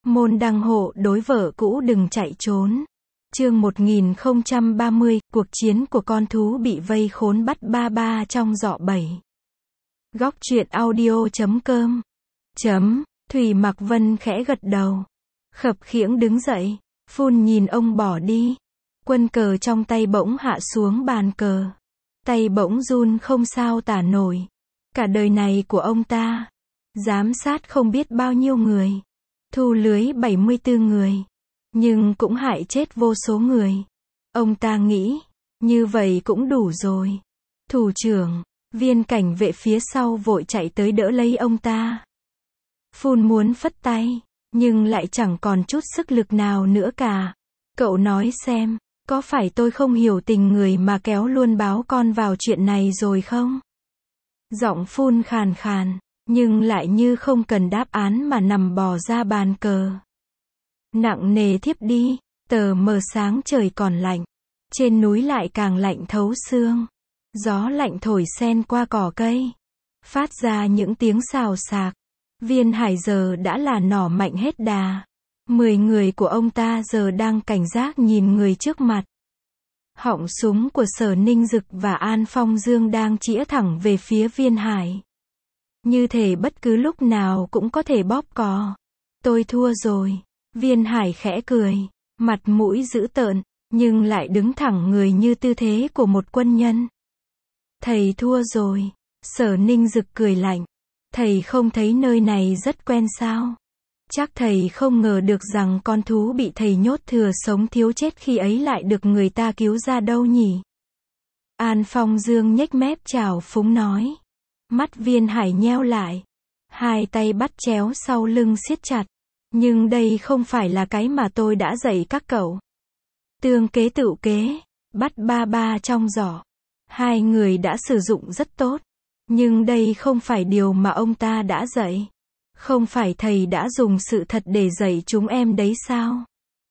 Môn đăng hộ đối vợ cũ đừng chạy trốn. Chương 1030, cuộc chiến của con thú bị vây khốn bắt ba ba trong giỏ bẫy. Góc truyện audio.com. Thủy Mặc Vân khẽ gật đầu. Khập khiễng đứng dậy. Phun nhìn ông bỏ đi. Quân cờ trong tay bỗng hạ xuống bàn cờ. Tay bỗng run không sao tả nổi. Cả đời này của ông ta, giám sát không biết bao nhiêu người. Thu lưới 74 người. Nhưng cũng hại chết vô số người. Ông ta nghĩ, như vậy cũng đủ rồi. Thủ trưởng, viên cảnh vệ phía sau vội chạy tới đỡ lấy ông ta. Phun muốn phất tay, nhưng lại chẳng còn chút sức lực nào nữa cả. Cậu nói xem, có phải tôi không hiểu tình người mà kéo luôn báo con vào chuyện này rồi không? Giọng Phun khàn khàn, nhưng lại như không cần đáp án mà nằm bò ra bàn cờ. Nặng nề thiếp đi, tờ mờ sáng trời còn lạnh. Trên núi lại càng lạnh thấu xương. Gió lạnh thổi xen qua cỏ cây. Phát ra những tiếng xào xạc. Viên Hải giờ đã là nỏ mạnh hết đà. 10 người của ông ta giờ đang cảnh giác nhìn người trước mặt. Họng súng của Sở Ninh Dực và An Phong Dương đang chĩa thẳng về phía Viên Hải. Như thể bất cứ lúc nào cũng có thể bóp cò. Tôi thua rồi. Viên Hải khẽ cười, mặt mũi dữ tợn, nhưng lại đứng thẳng người như tư thế của một quân nhân. Thầy thua rồi. Sở Ninh Dực cười lạnh. Thầy không thấy nơi này rất quen sao? Chắc thầy không ngờ được rằng con thú bị thầy nhốt thừa sống thiếu chết khi ấy lại được người ta cứu ra đâu nhỉ? An Phong Dương nhếch mép trào phúng nói. Mắt Viên Hải nheo lại. Hai tay bắt chéo sau lưng siết chặt. Nhưng đây không phải là cái mà tôi đã dạy các cậu. Tương kế tựu kế, bắt ba ba trong giỏ. Hai người đã sử dụng rất tốt. Nhưng đây không phải điều mà ông ta đã dạy. Không phải thầy đã dùng sự thật để dạy chúng em đấy sao?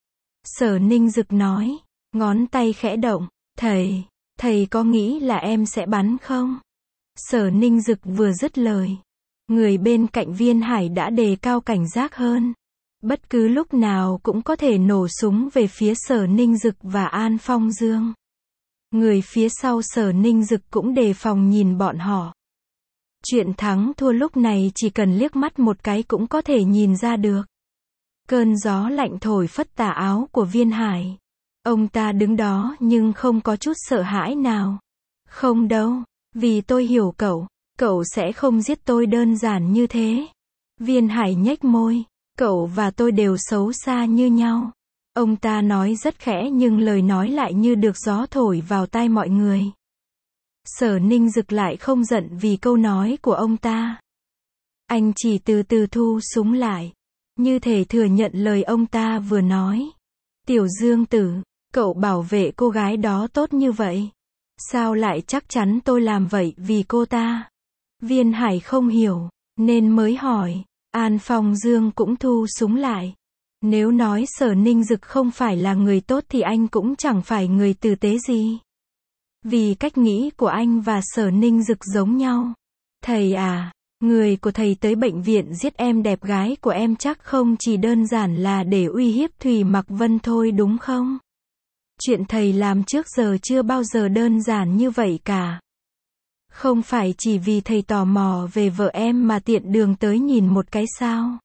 Sở Ninh Dực nói, ngón tay khẽ động. Thầy có nghĩ là em sẽ bắn không? Sở Ninh Dực vừa dứt lời. Người bên cạnh Viên Hải đã đề cao cảnh giác hơn. Bất cứ lúc nào cũng có thể nổ súng về phía Sở Ninh Dực và An Phong Dương. Người phía sau Sở Ninh Dực cũng đề phòng nhìn bọn họ. Chuyện thắng thua lúc này chỉ cần liếc mắt một cái cũng có thể nhìn ra được. Cơn gió lạnh thổi phất tà áo của Viên Hải. Ông ta đứng đó nhưng không có chút sợ hãi nào. Không đâu, vì tôi hiểu cậu sẽ không giết tôi đơn giản như thế. Viên Hải nhếch môi. Cậu và tôi đều xấu xa như nhau. Ông ta nói rất khẽ nhưng lời nói lại như được gió thổi vào tai mọi người. Sở Ninh Dực lại không giận vì câu nói của ông ta. Anh chỉ từ từ thu súng lại. Như thể thừa nhận lời ông ta vừa nói. Tiểu Dương Tử, cậu bảo vệ cô gái đó tốt như vậy. Sao lại chắc chắn tôi làm vậy vì cô ta? Viên Hải không hiểu, nên mới hỏi. An Phong Dương cũng thu súng lại. Nếu nói Sở Ninh Dực không phải là người tốt thì anh cũng chẳng phải người tử tế gì. Vì cách nghĩ của anh và Sở Ninh Dực giống nhau. Thầy à, người của thầy tới bệnh viện giết em đẹp gái của em chắc không chỉ đơn giản là để uy hiếp Thủy Mặc Vân thôi đúng không? Chuyện thầy làm trước giờ chưa bao giờ đơn giản như vậy cả. Không phải chỉ vì thầy tò mò về vợ em mà tiện đường tới nhìn một cái sao?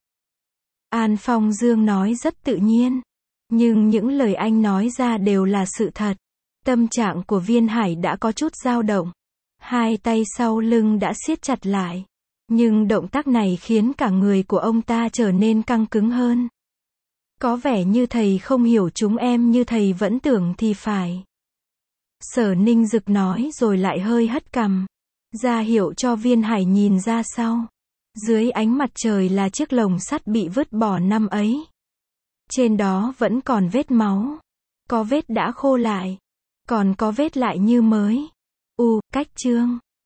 An Phong Dương nói rất tự nhiên. Nhưng những lời anh nói ra đều là sự thật. Tâm trạng của Viên Hải đã có chút dao động. Hai tay sau lưng đã siết chặt lại. Nhưng động tác này khiến cả người của ông ta trở nên căng cứng hơn. Có vẻ như thầy không hiểu chúng em như thầy vẫn tưởng thì phải. Sở Ninh Dực nói rồi lại hơi hất cằm. Ra hiệu cho Viên Hải nhìn ra sau. Dưới ánh mặt trời là chiếc lồng sắt bị vứt bỏ năm ấy. Trên đó vẫn còn vết máu. Có vết đã khô lại. Còn có vết lại như mới. Cách chương.